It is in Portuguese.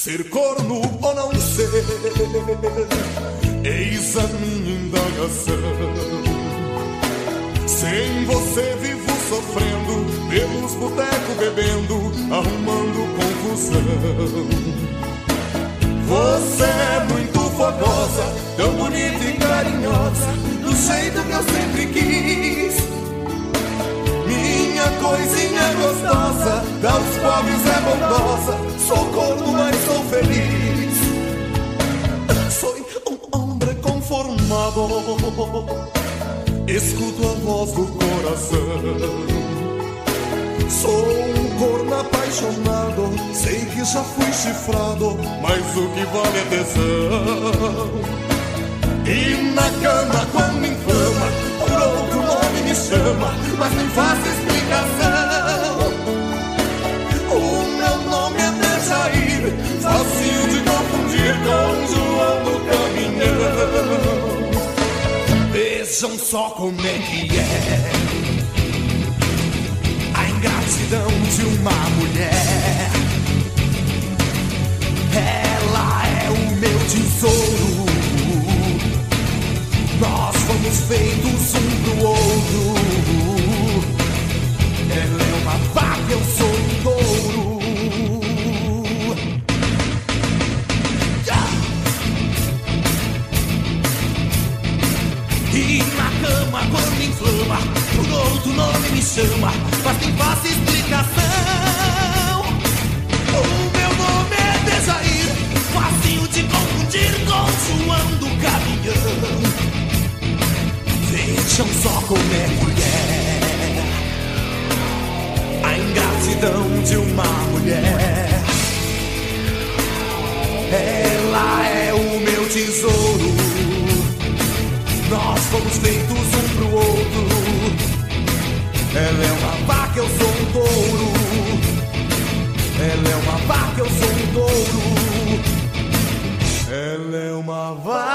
ser corno ou não ser, eis a minha indagação. Sem você vivo sofrendo, pelos botecos bebendo, arrumando confusão. Você é muito fogosa, tão bonita e carinhosa, do jeito que eu sempre quis. Minha coisinha gostosa, dá aos pobres é bondosa, sou corno, mas sou feliz. Sou um homem conformado, escuto a voz do coração. Sou um corno apaixonado, sei que já fui chifrado, mas o que vale é tesão. E na cama quando me inflama, por outro nome me chama, mas nem faço explicação. O meu nome é Dejair, facinho de confundir com João do Caminhão. Vejam só como é que é a ingratidão de uma mulher. Ela é o meu tesouro, nós fomos feitos um pro outro. Ela é uma vaca, eu sou um touro. E na cama quando me inflama, por outro nome me chama, mas quem faça explicação. O meu nome é Dejair, facinho de confundir com João do Caminhão. Vejam só como é que é a ingratidão de uma mulher. Ela é o meu tesouro, nós fomos feitos um pro outro. Ela é uma vaca, eu sou um touro. Ela é uma vaca, eu sou um touro. Ela é uma vaca.